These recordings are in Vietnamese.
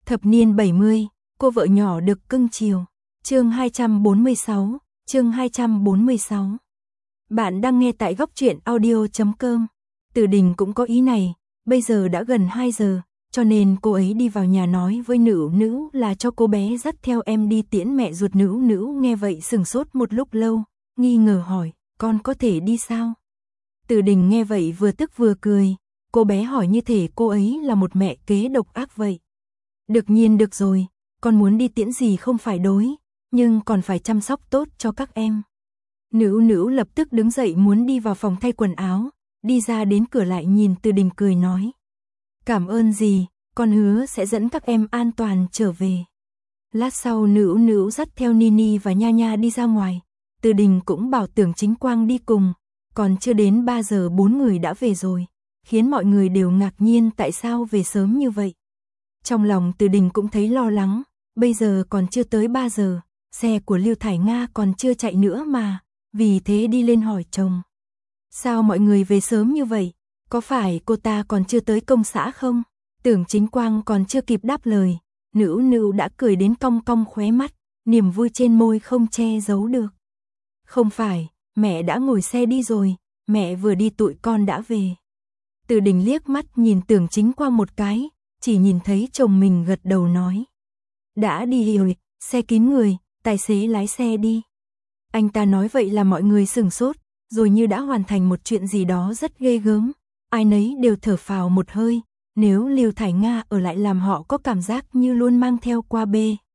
Thập niên 70, cô vợ nhỏ được cưng chiều. Chương 246, chương 246. Bạn đang nghe tại góc truyện audio.com. Từ Đình cũng có ý này, bây giờ đã gần 2 giờ, cho nên cô ấy đi vào nhà nói với Nữu Nữu là cho cô bé dắt theo em đi tiễn mẹ ruột. Nữu Nữu nghe vậy sừng sốt một lúc lâu, nghi ngờ hỏi, con có thể đi sao? Từ Đình nghe vậy vừa tức vừa cười, cô bé hỏi như thể cô ấy là một mẹ kế độc ác vậy. Đương nhiên được rồi, con muốn đi tiễn gì không phải đối, nhưng còn phải chăm sóc tốt cho các em. Nữu Nữu lập tức đứng dậy muốn đi vào phòng thay quần áo, đi ra đến cửa lại nhìn Từ Đình cười nói. Cảm ơn gì, con hứa sẽ dẫn các em an toàn trở về. Lát sau Nữu Nữu dắt theo Nini và Nha Nha đi ra ngoài, Từ Đình cũng bảo Tưởng Chính Quang đi cùng, còn chưa đến 3 giờ 4 người đã về rồi, khiến mọi người đều ngạc nhiên tại sao về sớm như vậy. Trong lòng Từ Đình cũng thấy lo lắng, bây giờ còn chưa tới 3 giờ, xe của Lưu Thải Nga còn chưa chạy nữa mà, vì thế đi lên hỏi chồng. Sao mọi người về sớm như vậy, có phải cô ta còn chưa tới công xã không? Tưởng Chính Quang còn chưa kịp đáp lời, Nữu Nữu đã cười đến cong cong khóe mắt, niềm vui trên môi không che giấu được. Không phải, mẹ đã ngồi xe đi rồi, mẹ vừa đi tụi con đã về. Từ Đình liếc mắt nhìn Tưởng Chính Quang một cái, chỉ nhìn thấy chồng mình gật đầu nói. Đã đi rồi, xe kín người, tài xế lái xe đi. Anh ta nói vậy là mọi người sửng sốt, rồi như đã hoàn thành một chuyện gì đó rất ghê gớm. Ai nấy đều thở phào một hơi, nếu Lưu Thải Nga ở lại làm họ có cảm giác như luôn mang theo qua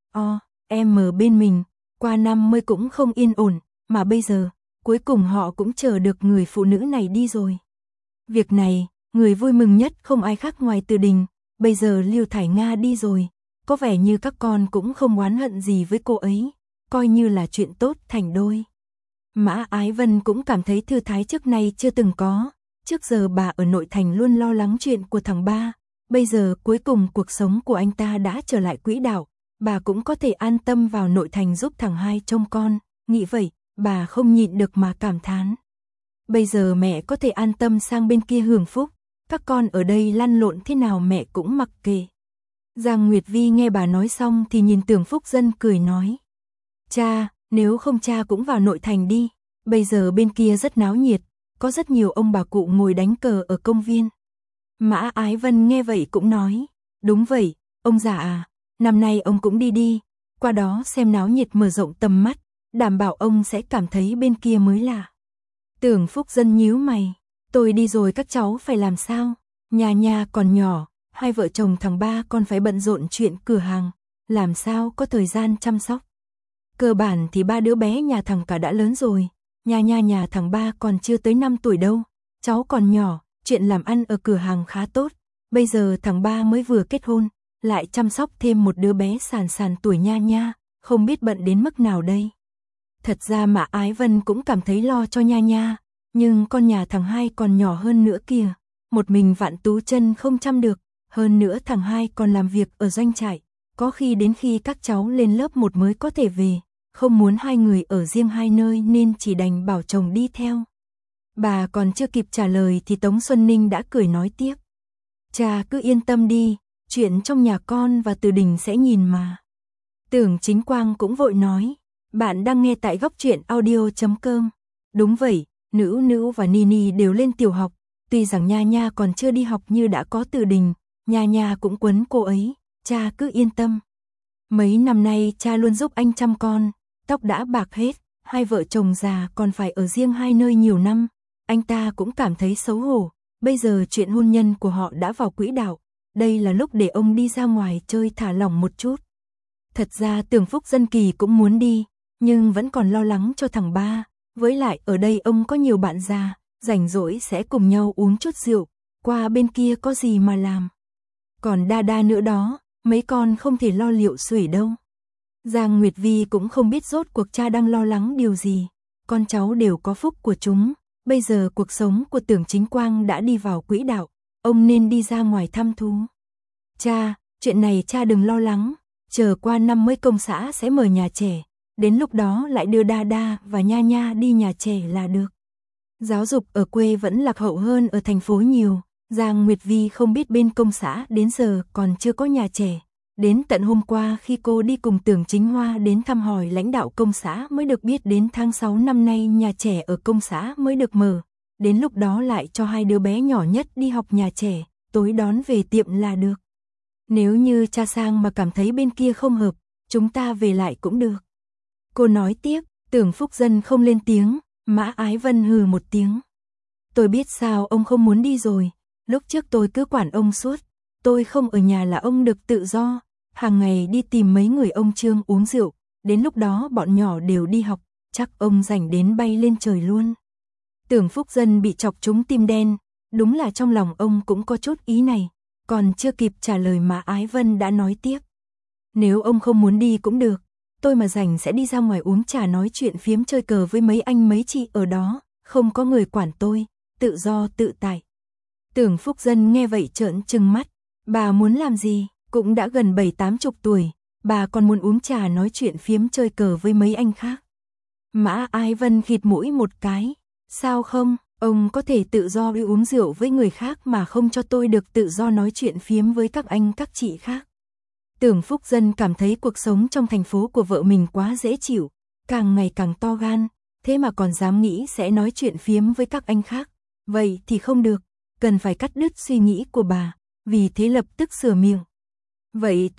em bên mình, qua 50 cũng không yên ổn, mà bây giờ, cuối cùng họ cũng chờ được người phụ nữ này đi rồi. Việc này, người vui mừng nhất không ai khác ngoài Từ Đình, bây giờ Lưu Thải Nga đi rồi, có vẻ như các con cũng không oán hận gì với cô ấy, coi như là chuyện tốt thành đôi. Mã Ái Vân cũng cảm thấy thư thái trước nay chưa từng có, trước giờ bà ở nội thành luôn lo lắng chuyện của thằng ba, bây giờ cuối cùng cuộc sống của anh ta đã trở lại quỹ đạo, bà cũng có thể an tâm vào nội thành giúp thằng hai trông con, nghĩ vậy, bà không nhịn được mà cảm thán. Bây giờ mẹ có thể an tâm sang bên kia hưởng phúc, các con ở đây lăn lộn thế nào mẹ cũng mặc kệ. Giang Nguyệt Vi nghe bà nói xong thì nhìn Tưởng Phúc Dân cười nói. Cha, nếu không cha cũng vào nội thành đi, bây giờ bên kia rất náo nhiệt, có rất nhiều ông bà cụ ngồi đánh cờ ở công viên. Mã Ái Vân nghe vậy cũng nói, đúng vậy, ông già à, năm nay ông cũng đi đi, qua đó xem náo nhiệt mở rộng tầm mắt, đảm bảo ông sẽ cảm thấy bên kia mới lạ. Tưởng Phúc Dân nhíu mày, tôi đi rồi các cháu phải làm sao? Nhà nhà còn nhỏ, hai vợ chồng thằng ba còn phải bận rộn chuyện cửa hàng, làm sao có thời gian chăm sóc. Cơ bản thì ba đứa bé nhà thằng cả đã lớn rồi, nhà thằng ba còn chưa tới 5 tuổi đâu, cháu còn nhỏ, chuyện làm ăn ở cửa hàng khá tốt, bây giờ thằng ba mới vừa kết hôn, lại chăm sóc thêm một đứa bé sàn tuổi nha, không biết bận đến mức nào đây. Thật ra Mã Ái Vân cũng cảm thấy lo cho nha, nhưng con nhà thằng hai còn nhỏ hơn nữa kìa, một mình Vạn Tú Chân không chăm được, hơn nữa thằng hai còn làm việc ở doanh trại, có khi đến khi các cháu lên lớp 1 mới có thể về, không muốn hai người ở riêng hai nơi nên chỉ đành bảo chồng đi theo. Bà còn chưa kịp trả lời thì Tống Xuân Ninh đã cười nói tiếp. Cha cứ yên tâm đi, chuyện trong nhà con và Từ Đình sẽ nhìn mà. Tưởng Chính Quang cũng vội nói, bạn đang nghe tại góc truyện audio.com. Đúng vậy, Nữu Nữu và Nini đều lên tiểu học, tuy rằng Nha còn chưa đi học như đã có Từ Đình, Nha cũng quấn cô ấy, cha cứ yên tâm. Mấy năm nay cha luôn giúp anh chăm con, tóc đã bạc hết, hai vợ chồng già còn phải ở riêng hai nơi nhiều năm, anh ta cũng cảm thấy xấu hổ, bây giờ chuyện hôn nhân của họ đã vào quỹ đạo, đây là lúc để ông đi ra ngoài chơi thả lỏng một chút. Thật ra Tưởng Phúc Dân Kỳ cũng muốn đi, nhưng vẫn còn lo lắng cho thằng ba, với lại ở đây ông có nhiều bạn già, rảnh rỗi sẽ cùng nhau uống chút rượu, qua bên kia có gì mà làm. Còn Đa nữa đó, mấy con không thể lo liệu xuể đâu. Giang Nguyệt Vi cũng không biết rốt cuộc cha đang lo lắng điều gì, con cháu đều có phúc của chúng, bây giờ cuộc sống của Tưởng Chính Quang đã đi vào quỹ đạo, ông nên đi ra ngoài thăm thú. Cha, chuyện này cha đừng lo lắng, chờ qua năm mới công xã sẽ mở nhà trẻ, đến lúc đó lại đưa Đa và Nha đi nhà trẻ là được. Giáo dục ở quê vẫn lạc hậu hơn ở thành phố nhiều, Giang Nguyệt Vi không biết bên công xã đến giờ còn chưa có nhà trẻ, Đến tận hôm qua khi cô đi cùng Tưởng Chính Hoa đến thăm hỏi lãnh đạo công xã mới được biết đến tháng 6 năm nay nhà trẻ ở công xã mới được mở. Đến lúc đó lại cho hai đứa bé nhỏ nhất đi học nhà trẻ, tối đón về tiệm là được. Nếu như cha sang mà cảm thấy bên kia không hợp, chúng ta về lại cũng được. Cô nói tiếp, Tưởng Phúc Dân không lên tiếng, Mã Ái Vân hừ một tiếng. Tôi biết sao ông không muốn đi rồi, lúc trước tôi cứ quản ông suốt, tôi không ở nhà là ông được tự do, hàng ngày đi tìm mấy người ông Trương uống rượu, đến lúc đó bọn nhỏ đều đi học, chắc ông rảnh đến bay lên trời luôn. Tưởng Phúc Dân bị chọc trúng tim đen, đúng là trong lòng ông cũng có chút ý này, còn chưa kịp trả lời mà Ái Vân đã nói tiếp. Nếu ông không muốn đi cũng được, tôi mà rảnh sẽ đi ra ngoài uống trà nói chuyện phiếm chơi cờ với mấy anh mấy chị ở đó, không có người quản tôi, tự do tự tại. Tưởng Phúc Dân nghe vậy trợn trừng mắt, bà muốn làm gì, cũng đã gần 70-80 tuổi, bà còn muốn uống trà nói chuyện phiếm chơi cờ với mấy anh khác. Mã Ái Vân khịt mũi một cái, sao không, ông có thể tự do đi uống rượu với người khác mà không cho tôi được tự do nói chuyện phiếm với các anh các chị khác. Tưởng Phúc Dân cảm thấy cuộc sống trong thành phố của vợ mình quá dễ chịu, càng ngày càng to gan, thế mà còn dám nghĩ sẽ nói chuyện phiếm với các anh khác. Vậy thì không được, cần phải cắt đứt suy nghĩ của bà, vì thế lập tức sửa miệng. Vậy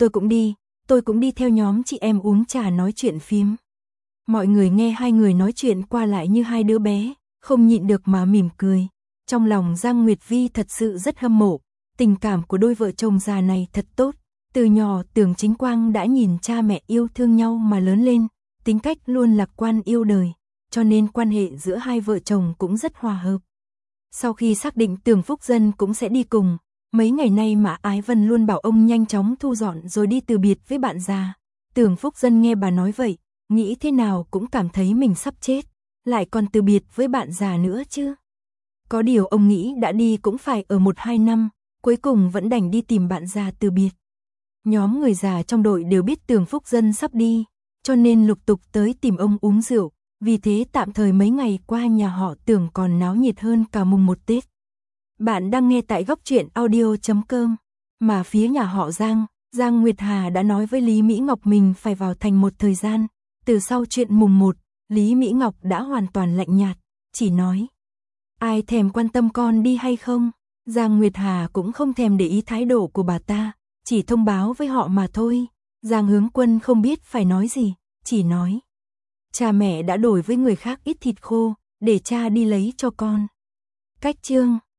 tôi cũng đi theo nhóm chị em uống trà nói chuyện phiếm. Mọi người nghe hai người nói chuyện qua lại như hai đứa bé, không nhịn được mà mỉm cười. Trong lòng Giang Nguyệt Vi thật sự rất hâm mộ, tình cảm của đôi vợ chồng già này thật tốt. Từ nhỏ Tưởng Chính Quang đã nhìn cha mẹ yêu thương nhau mà lớn lên, tính cách luôn lạc quan yêu đời, cho nên quan hệ giữa hai vợ chồng cũng rất hòa hợp. Sau khi xác định Tưởng Phúc Dân cũng sẽ đi cùng, mấy ngày nay Mã Ái Vân luôn bảo ông nhanh chóng thu dọn rồi đi từ biệt với bạn già. Tưởng Phúc Dân nghe bà nói vậy, nghĩ thế nào cũng cảm thấy mình sắp chết, lại còn từ biệt với bạn già nữa chứ. Có điều ông nghĩ đã đi cũng phải ở 1-2 năm, cuối cùng vẫn đành đi tìm bạn già từ biệt. Nhóm người già trong đội đều biết Tưởng Phúc Dân sắp đi, cho nên lục tục tới tìm ông uống rượu, vì thế tạm thời mấy ngày qua nhà họ Tưởng còn náo nhiệt hơn cả mùng 1 Tết. Bạn đang nghe tại góc truyện audio.com, mà phía nhà họ Giang Nguyệt Hà đã nói với Lý Mỹ Ngọc mình phải vào thành một thời gian, từ sau chuyện mùng 1, Lý Mỹ Ngọc đã hoàn toàn lạnh nhạt, chỉ nói: ai thèm quan tâm con đi hay không. Giang Nguyệt Hà cũng không thèm để ý thái độ của bà ta, chỉ thông báo với họ mà thôi. Giang Hướng Quân không biết phải nói gì, chỉ nói: cha mẹ đã đổi với người khác ít thịt khô, để cha đi lấy cho con. Cách chương